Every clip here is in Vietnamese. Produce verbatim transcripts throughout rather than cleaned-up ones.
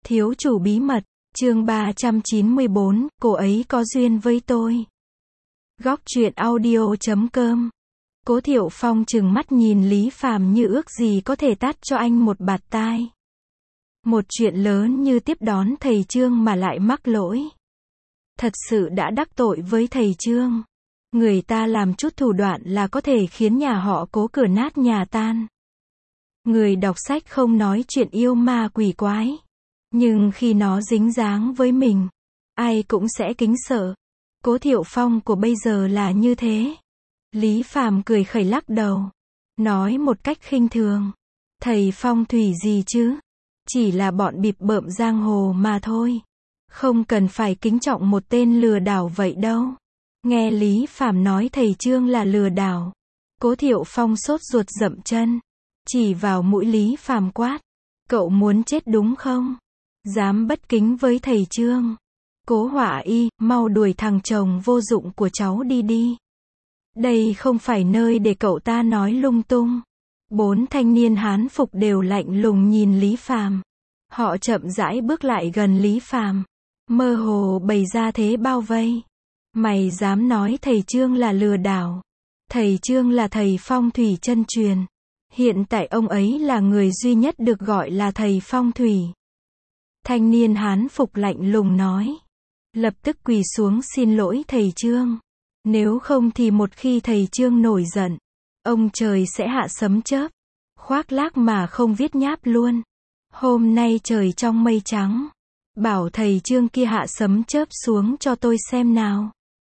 Thiếu chủ bí mật, chương ba trăm chín mươi bốn, cô ấy có duyên với tôi. Góc truyện audio chấm com. Cố Thiệu Phong trừng mắt nhìn Lý Phàm như ước gì có thể tát cho anh một bạt tai. Một chuyện lớn như tiếp đón thầy Trương mà lại mắc lỗi. Thật sự đã đắc tội với thầy Trương. Người ta làm chút thủ đoạn là có thể khiến nhà họ Cố cửa nát nhà tan. Người đọc sách không nói chuyện yêu ma quỷ quái. Nhưng khi nó dính dáng với mình, ai cũng sẽ kính sợ. Cố Thiệu Phong của bây giờ là như thế. Lý Phàm cười khẩy lắc đầu. Nói một cách khinh thường. Thầy phong thủy gì chứ? Chỉ là bọn bịp bợm giang hồ mà thôi. Không cần phải kính trọng một tên lừa đảo vậy đâu. Nghe Lý Phàm nói thầy Trương là lừa đảo. Cố Thiệu Phong sốt ruột dậm chân. Chỉ vào mũi Lý Phàm quát. Cậu muốn chết đúng không? Dám bất kính với thầy Trương. Cố Họa Y, mau đuổi thằng chồng vô dụng của cháu đi đi. Đây không phải nơi để cậu ta nói lung tung. Bốn thanh niên hán phục đều lạnh lùng nhìn Lý Phàm. Họ chậm rãi bước lại gần Lý Phàm, mơ hồ bày ra thế bao vây. Mày dám nói thầy Trương là lừa đảo? Thầy Trương là thầy phong thủy chân truyền. Hiện tại ông ấy là người duy nhất được gọi là thầy phong thủy. Thanh niên hán phục lạnh lùng nói. Lập tức quỳ xuống xin lỗi thầy Trương. Nếu không thì một khi thầy Trương nổi giận, ông trời sẽ hạ sấm chớp. Khoác lác mà không viết nháp luôn. Hôm nay trời trong mây trắng. Bảo thầy Trương kia hạ sấm chớp xuống cho tôi xem nào.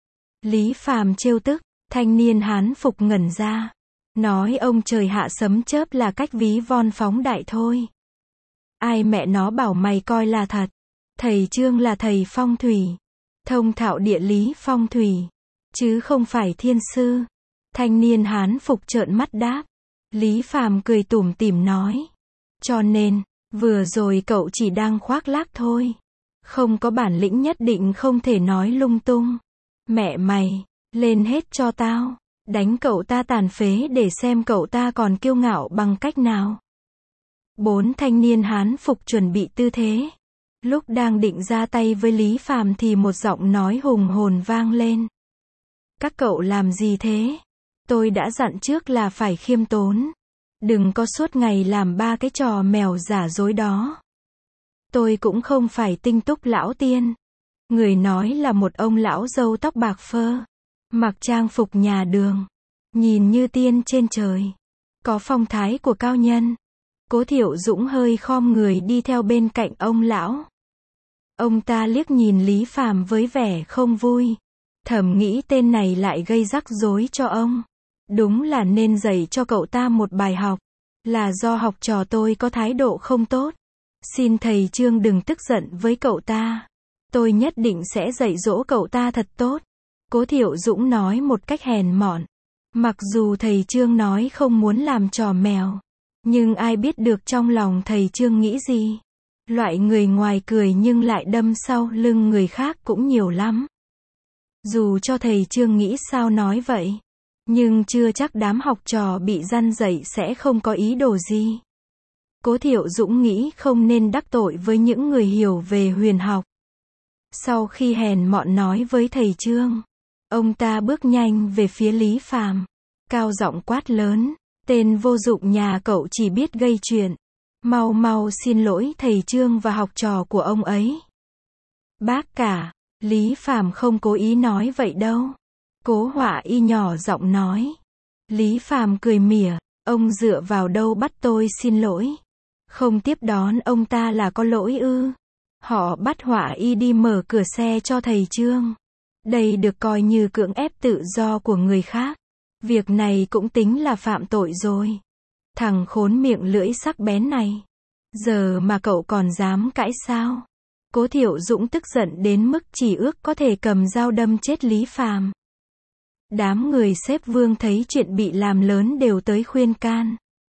Lý Phàm trêu tức, thanh niên hán phục ngẩn ra. Nói ông trời hạ sấm chớp là cách ví von phóng đại thôi. Ai mẹ nó bảo mày coi là thật. Thầy Trương là thầy phong thủy. Thông thạo địa lý phong thủy. Chứ không phải thiên sư. Thanh niên hán phục trợn mắt đáp. Lý Phàm cười tủm tỉm nói. Cho nên, vừa rồi cậu chỉ đang khoác lác thôi. Không có bản lĩnh nhất định không thể nói lung tung. Mẹ mày, lên hết cho tao. Đánh cậu ta tàn phế để xem cậu ta còn kiêu ngạo bằng cách nào. Bốn thanh niên hán phục chuẩn bị tư thế. Lúc đang định ra tay với Lý Phàm thì một giọng nói hùng hồn vang lên. Các cậu làm gì thế? Tôi đã dặn trước là phải khiêm tốn. Đừng có suốt ngày làm ba cái trò mèo giả dối đó. Tôi cũng không phải tinh túc lão tiên. Người nói là một ông lão râu tóc bạc phơ. Mặc trang phục nhà đường. Nhìn như tiên trên trời. Có phong thái của cao nhân. Cố Thiệu Dũng hơi khom người đi theo bên cạnh ông lão. Ông ta liếc nhìn Lý Phàm với vẻ không vui. Thầm nghĩ tên này lại gây rắc rối cho ông. Đúng là nên dạy cho cậu ta một bài học. Là do học trò tôi có thái độ không tốt. Xin thầy Trương đừng tức giận với cậu ta. Tôi nhất định sẽ dạy dỗ cậu ta thật tốt. Cố Thiệu Dũng nói một cách hèn mọn. Mặc dù thầy Trương nói không muốn làm trò mèo. Nhưng ai biết được trong lòng thầy Trương nghĩ gì. Loại người ngoài cười nhưng lại đâm sau lưng người khác cũng nhiều lắm. Dù cho thầy Trương nghĩ sao nói vậy. Nhưng chưa chắc đám học trò bị răn dạy sẽ không có ý đồ gì. Cố Thiệu Dũng nghĩ không nên đắc tội với những người hiểu về huyền học. Sau khi hèn mọn nói với thầy Trương, ông ta bước nhanh về phía Lý Phàm, cao giọng quát lớn. Tên vô dụng nhà cậu chỉ biết gây chuyện. Mau mau xin lỗi thầy Trương và học trò của ông ấy. Bác cả, Lý Phàm không cố ý nói vậy đâu. Cố Họa Y nhỏ giọng nói. Lý Phàm cười mỉa, ông dựa vào đâu bắt tôi xin lỗi? Không tiếp đón ông ta là có lỗi ư? Họ bắt Họa Y đi mở cửa xe cho thầy Trương. Đây được coi như cưỡng ép tự do của người khác. Việc này cũng tính là phạm tội rồi. Thằng khốn miệng lưỡi sắc bén này. Giờ mà cậu còn dám cãi sao? Cố Thiệu Dũng tức giận đến mức chỉ ước có thể cầm dao đâm chết Lý Phàm. Đám người xếp Vương thấy chuyện bị làm lớn đều tới khuyên can.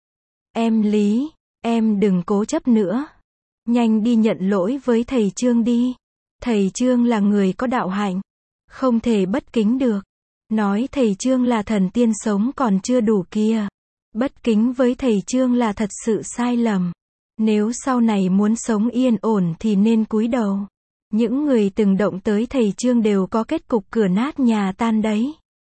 Em Lý, em đừng cố chấp nữa. Nhanh đi nhận lỗi với thầy Trương đi. Thầy Trương là người có đạo hạnh. Không thể bất kính được. Nói thầy Trương là thần tiên sống còn chưa đủ kia. Bất kính với thầy Trương là thật sự sai lầm. Nếu sau này muốn sống yên ổn thì nên cúi đầu. Những người từng động tới thầy Trương đều có kết cục cửa nát nhà tan đấy.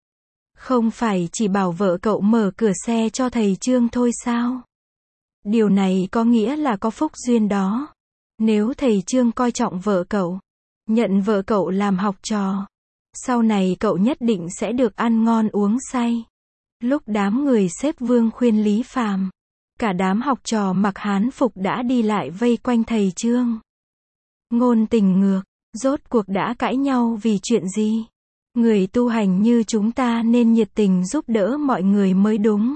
Không phải chỉ bảo vợ cậu mở cửa xe cho thầy Trương thôi sao? Điều này có nghĩa là có phúc duyên đó. Nếu thầy Trương coi trọng vợ cậu, nhận vợ cậu làm học trò, sau này cậu nhất định sẽ được ăn ngon uống say. Lúc đám người xếp Vương khuyên Lý Phàm, cả đám học trò mặc hán phục đã đi lại vây quanh thầy Trương. Ngôn tình ngược, rốt cuộc đã cãi nhau vì chuyện gì? Người tu hành như chúng ta nên nhiệt tình giúp đỡ mọi người mới đúng.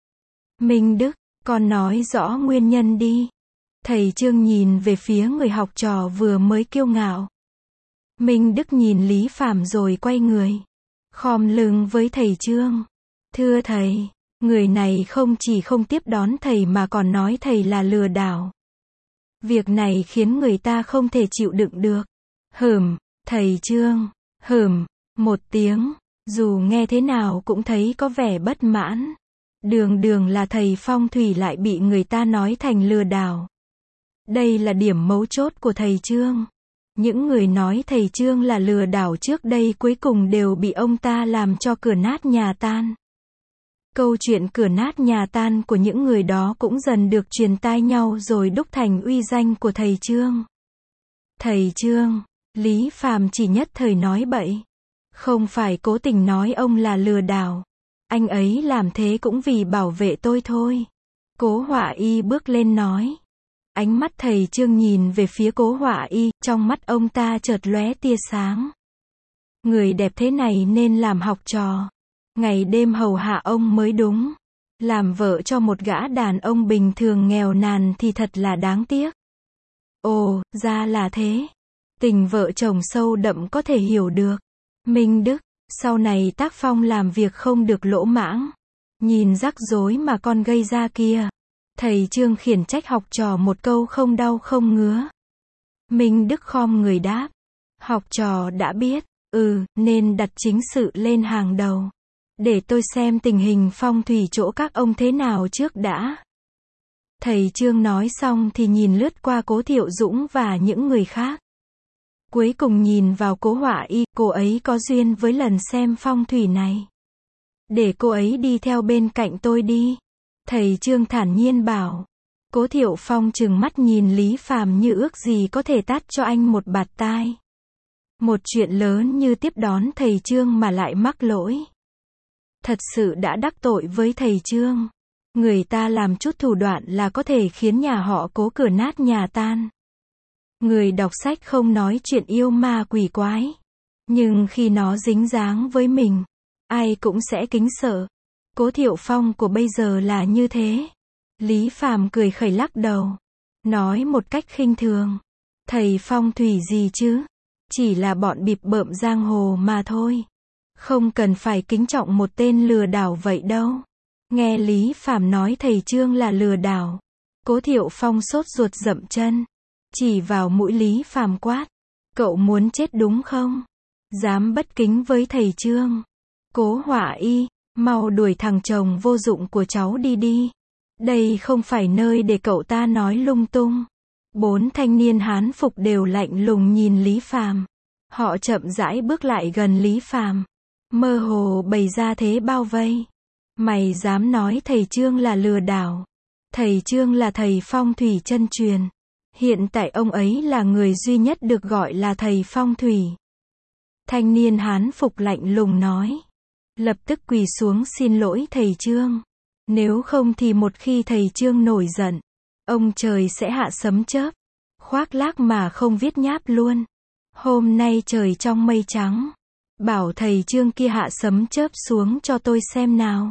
Minh Đức, con nói rõ nguyên nhân đi. Thầy Trương nhìn về phía người học trò vừa mới kiêu ngạo. Minh Đức nhìn Lý Phàm rồi quay người, khom lưng với thầy Trương. Thưa thầy, người này không chỉ không tiếp đón thầy mà còn nói thầy là lừa đảo. Việc này khiến người ta không thể chịu đựng được. Hửm, thầy Trương, hửm, một tiếng, dù nghe thế nào cũng thấy có vẻ bất mãn. Đường đường là thầy phong thủy lại bị người ta nói thành lừa đảo. Đây là điểm mấu chốt của thầy Trương. Những người nói thầy Trương là lừa đảo trước đây cuối cùng đều bị ông ta làm cho cửa nát nhà tan. Câu chuyện cửa nát nhà tan của những người đó cũng dần được truyền tai nhau rồi đúc thành uy danh của thầy Trương. Thầy Trương, Lý Phàm chỉ nhất thời nói bậy. Không phải cố tình nói ông là lừa đảo. Anh ấy làm thế cũng vì bảo vệ tôi thôi. Cố Họa Y bước lên nói. Ánh mắt thầy Trương nhìn về phía Cố Họa Y, trong mắt ông ta chợt lóe tia sáng. Người đẹp thế này nên làm học trò. Ngày đêm hầu hạ ông mới đúng. Làm vợ cho một gã đàn ông bình thường nghèo nàn thì thật là đáng tiếc. Ồ, ra là thế. Tình vợ chồng sâu đậm có thể hiểu được. Minh Đức, sau này tác phong làm việc không được lỗ mãng. Nhìn rắc rối mà con gây ra kia. Thầy Trương khiển trách học trò một câu không đau không ngứa. Minh Đức khom người đáp. Học trò đã biết, ừ, nên đặt chính sự lên hàng đầu. Để tôi xem tình hình phong thủy chỗ các ông thế nào trước đã. Thầy Trương nói xong thì nhìn lướt qua Cố Thiệu Dũng và những người khác. Cuối cùng nhìn vào Cố Họa Y, cô ấy có duyên với lần xem phong thủy này. Để cô ấy đi theo bên cạnh tôi đi. Thầy Trương thản nhiên bảo. Cố Thiệu Phong trừng mắt nhìn Lý Phàm như ước gì có thể tát cho anh một bạt tai. Một chuyện lớn như tiếp đón thầy Trương mà lại mắc lỗi. Thật sự đã đắc tội với thầy Trương. Người ta làm chút thủ đoạn là có thể khiến nhà họ Cố cửa nát nhà tan. Người đọc sách không nói chuyện yêu ma quỷ quái. Nhưng khi nó dính dáng với mình, ai cũng sẽ kính sợ. Cố Thiệu Phong của bây giờ là như thế. Lý Phàm cười khẩy lắc đầu. Nói một cách khinh thường. Thầy phong thủy gì chứ? Chỉ là bọn bịp bợm giang hồ mà thôi. Không cần phải kính trọng một tên lừa đảo vậy đâu. Nghe Lý Phàm nói thầy Trương là lừa đảo. Cố Thiệu Phong sốt ruột dậm chân. Chỉ vào mũi Lý Phàm quát. Cậu muốn chết đúng không? Dám bất kính với thầy Trương. Cố Họa Y, mau đuổi thằng chồng vô dụng của cháu đi đi. Đây không phải nơi để cậu ta nói lung tung. Bốn thanh niên hán phục đều lạnh lùng nhìn Lý Phàm. Họ chậm rãi bước lại gần Lý Phàm. Mơ hồ bày ra thế bao vây. Mày dám nói thầy Trương là lừa đảo. Thầy Trương là thầy phong thủy chân truyền. Hiện tại ông ấy là người duy nhất được gọi là thầy phong thủy. Thanh niên hán phục lạnh lùng nói. Lập tức quỳ xuống xin lỗi thầy Trương. Nếu không thì một khi thầy Trương nổi giận, ông trời sẽ hạ sấm chớp. Khoác lác mà không viết nháp luôn. Hôm nay trời trong mây trắng. Bảo thầy Trương kia hạ sấm chớp xuống cho tôi xem nào.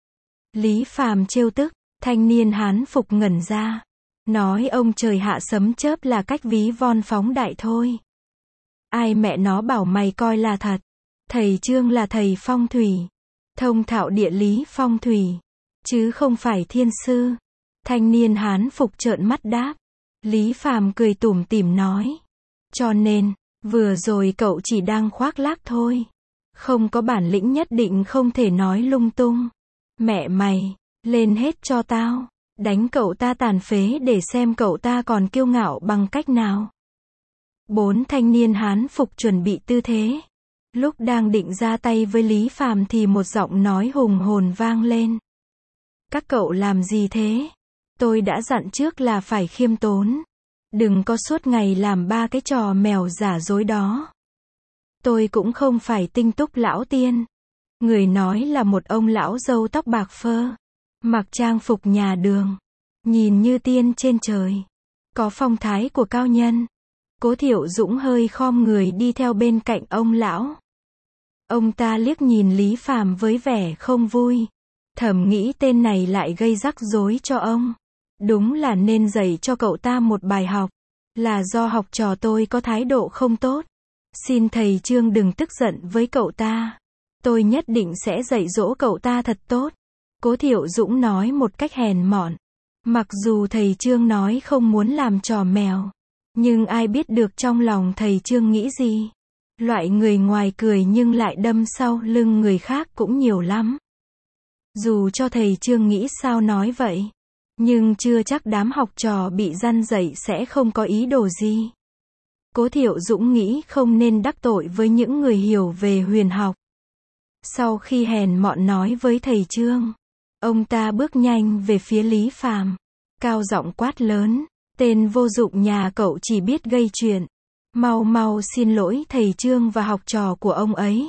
Lý Phàm trêu tức, thanh niên hán phục ngẩn ra. Nói ông trời hạ sấm chớp là cách ví von phóng đại thôi. Ai mẹ nó bảo mày coi là thật. Thầy Trương là thầy phong thủy. Thông thạo địa lý phong thủy. Chứ không phải thiên sư. Thanh niên hán phục trợn mắt đáp. Lý Phàm cười tủm tỉm nói. Cho nên, vừa rồi cậu chỉ đang khoác lác thôi. Không có bản lĩnh nhất định không thể nói lung tung. Mẹ mày, lên hết cho tao. Đánh cậu ta tàn phế để xem cậu ta còn kiêu ngạo bằng cách nào. Bốn thanh niên Hán phục chuẩn bị tư thế. Lúc đang định ra tay với Lý Phàm thì một giọng nói hùng hồn vang lên. Các cậu làm gì thế? Tôi đã dặn trước là phải khiêm tốn. Đừng có suốt ngày làm ba cái trò mèo giả dối đó. Tôi cũng không phải tinh túc lão tiên. Người nói là một ông lão râu tóc bạc phơ, mặc trang phục nhà đường, nhìn như tiên trên trời, có phong thái của cao nhân. Cố Thiệu Dũng hơi khom người đi theo bên cạnh ông lão. Ông ta liếc nhìn Lý Phàm với vẻ không vui, thầm nghĩ tên này lại gây rắc rối cho ông. Đúng là nên dạy cho cậu ta một bài học. Là do học trò tôi có thái độ không tốt. Xin thầy Trương đừng tức giận với cậu ta. Tôi nhất định sẽ dạy dỗ cậu ta thật tốt. Cố Thiệu Dũng nói một cách hèn mọn. Mặc dù thầy Trương nói không muốn làm trò mèo, nhưng ai biết được trong lòng thầy Trương nghĩ gì. Loại người ngoài cười nhưng lại đâm sau lưng người khác cũng nhiều lắm. Dù cho thầy Trương nghĩ sao nói vậy, nhưng chưa chắc đám học trò bị răn dạy sẽ không có ý đồ gì. Cố Thiệu Dũng nghĩ không nên đắc tội với những người hiểu về huyền học. Sau khi hèn mọn nói với thầy Trương, ông ta bước nhanh về phía Lý Phàm, cao giọng quát lớn, tên vô dụng nhà cậu chỉ biết gây chuyện. Mau mau xin lỗi thầy Trương và học trò của ông ấy.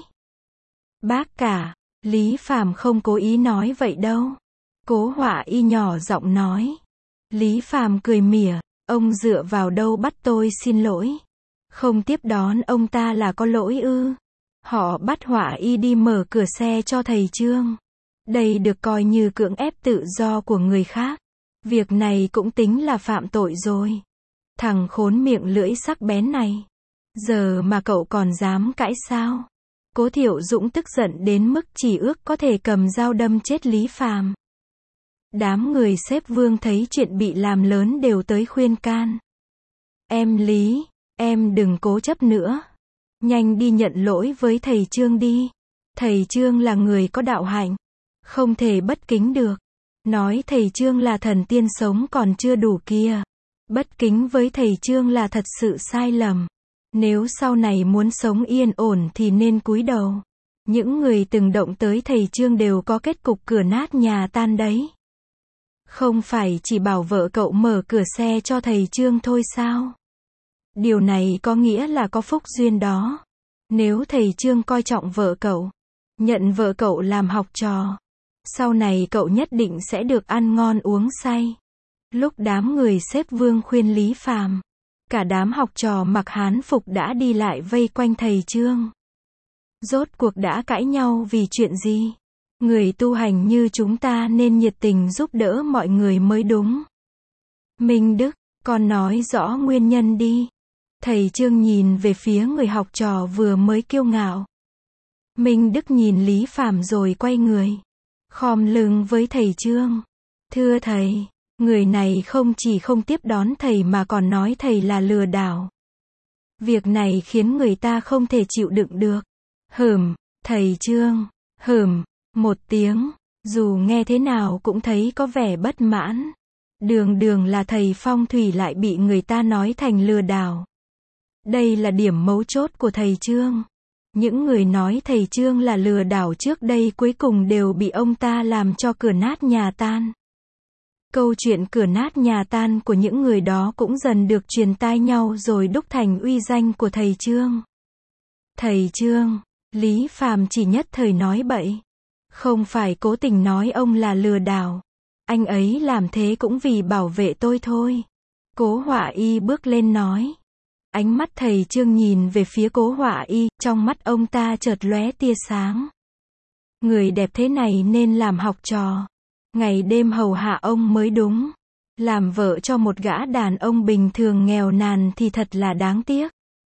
Bác cả, Lý Phàm không cố ý nói vậy đâu. Cố Họa Y nhỏ giọng nói. Lý Phàm cười mỉa, ông dựa vào đâu bắt tôi xin lỗi? Không tiếp đón ông ta là có lỗi ư? Họ bắt Họa Y đi mở cửa xe cho thầy Trương. Đây được coi như cưỡng ép tự do của người khác. Việc này cũng tính là phạm tội rồi. Thằng khốn miệng lưỡi sắc bén này. Giờ mà cậu còn dám cãi sao? Cố Thiệu Dũng tức giận đến mức chỉ ước có thể cầm dao đâm chết Lý Phàm. Đám người xếp Vương thấy chuyện bị làm lớn đều tới khuyên can. Em Lý, em đừng cố chấp nữa. Nhanh đi nhận lỗi với thầy Trương đi. Thầy Trương là người có đạo hạnh, không thể bất kính được. Nói thầy Trương là thần tiên sống còn chưa đủ kia. Bất kính với thầy Trương là thật sự sai lầm. Nếu sau này muốn sống yên ổn thì nên cúi đầu. Những người từng động tới thầy Trương đều có kết cục cửa nát nhà tan đấy. Không phải chỉ bảo vợ cậu mở cửa xe cho thầy Trương thôi sao? Điều này có nghĩa là có phúc duyên đó. Nếu thầy Trương coi trọng vợ cậu, nhận vợ cậu làm học trò, sau này cậu nhất định sẽ được ăn ngon uống say. Lúc đám người xếp Vương khuyên Lý Phàm, cả đám học trò mặc Hán phục đã đi lại vây quanh thầy Trương. Rốt cuộc đã cãi nhau vì chuyện gì? Người tu hành như chúng ta nên nhiệt tình giúp đỡ mọi người mới đúng. Minh Đức, con nói rõ nguyên nhân đi. Thầy Trương nhìn về phía người học trò vừa mới kiêu ngạo. Minh Đức nhìn Lý Phàm rồi quay người, khom lưng với thầy Trương. Thưa thầy, người này không chỉ không tiếp đón thầy mà còn nói thầy là lừa đảo. Việc này khiến người ta không thể chịu đựng được. Hửm, thầy Trương, hửm, một tiếng, dù nghe thế nào cũng thấy có vẻ bất mãn. Đường đường là thầy phong thủy lại bị người ta nói thành lừa đảo. Đây là điểm mấu chốt của thầy Trương. Những người nói thầy Trương là lừa đảo trước đây cuối cùng đều bị ông ta làm cho cửa nát nhà tan. Câu chuyện cửa nát nhà tan của những người đó cũng dần được truyền tai nhau rồi đúc thành uy danh của thầy Trương. Thầy Trương, Lý Phàm chỉ nhất thời nói bậy. Không phải cố tình nói ông là lừa đảo. Anh ấy làm thế cũng vì bảo vệ tôi thôi. Cố Họa Y bước lên nói. Ánh mắt thầy Trương nhìn về phía Cố Họa Y, trong mắt ông ta chợt lóe tia sáng. Người đẹp thế này nên làm học trò. Ngày đêm hầu hạ ông mới đúng. Làm vợ cho một gã đàn ông bình thường nghèo nàn thì thật là đáng tiếc.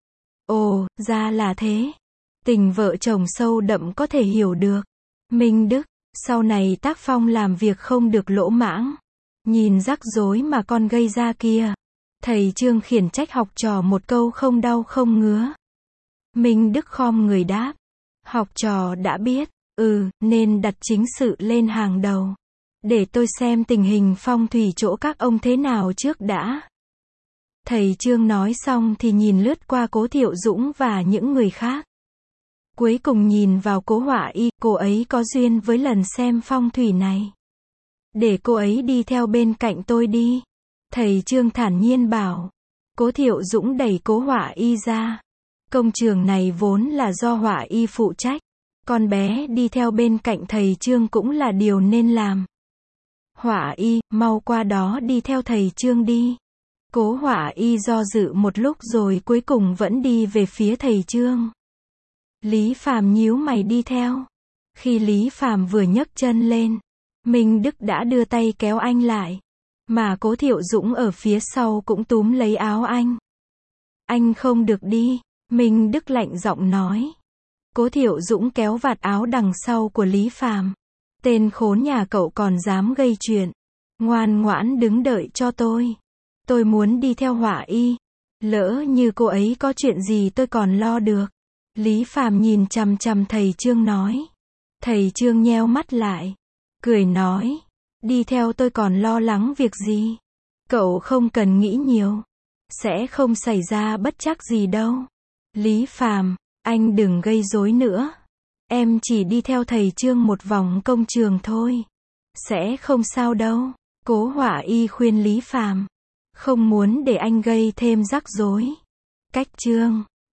Ồ, ra là thế. Tình vợ chồng sâu đậm có thể hiểu được. Minh Đức, sau này tác phong làm việc không được lỗ mãng. Nhìn rắc rối mà con gây ra kia. Thầy Trương khiển trách học trò một câu không đau không ngứa. Minh Đức khom người đáp. Học trò đã biết, ừ, nên đặt chính sự lên hàng đầu. Để tôi xem tình hình phong thủy chỗ các ông thế nào trước đã. Thầy Trương nói xong thì nhìn lướt qua Cố Thiệu Dũng và những người khác. Cuối cùng nhìn vào Cố Họa Y, cô ấy có duyên với lần xem phong thủy này. Để cô ấy đi theo bên cạnh tôi đi. Thầy Trương thản nhiên bảo. Cố Thiệu Dũng đẩy Cố Họa Y ra. Công trường này vốn là do Họa Y phụ trách. Con bé đi theo bên cạnh thầy Trương cũng là điều nên làm. Họa Y, mau qua đó đi theo thầy Trương đi. Cố Họa Y do dự một lúc rồi cuối cùng vẫn đi về phía thầy Trương. Lý Phàm nhíu mày đi theo. Khi Lý Phàm vừa nhấc chân lên, Minh Đức đã đưa tay kéo anh lại. Mà Cố Thiệu Dũng ở phía sau cũng túm lấy áo anh. Anh không được đi, Minh Đức lạnh giọng nói. Cố Thiệu Dũng kéo vạt áo đằng sau của Lý Phàm. Tên khốn nhà cậu còn dám gây chuyện. Ngoan ngoãn đứng đợi cho tôi. Tôi muốn đi theo Họa Y. Lỡ như cô ấy có chuyện gì tôi còn lo được. Lý Phàm nhìn chằm chằm thầy Trương nói. Thầy Trương nheo mắt lại. Cười nói. Đi theo tôi còn lo lắng việc gì. Cậu không cần nghĩ nhiều. Sẽ không xảy ra bất trắc gì đâu. Lý Phàm, anh đừng gây rối nữa. Em chỉ đi theo thầy Trương một vòng công trường thôi. Sẽ không sao đâu. Cố Họa Y khuyên Lý Phàm. Không muốn để anh gây thêm rắc rối. Cách Trương.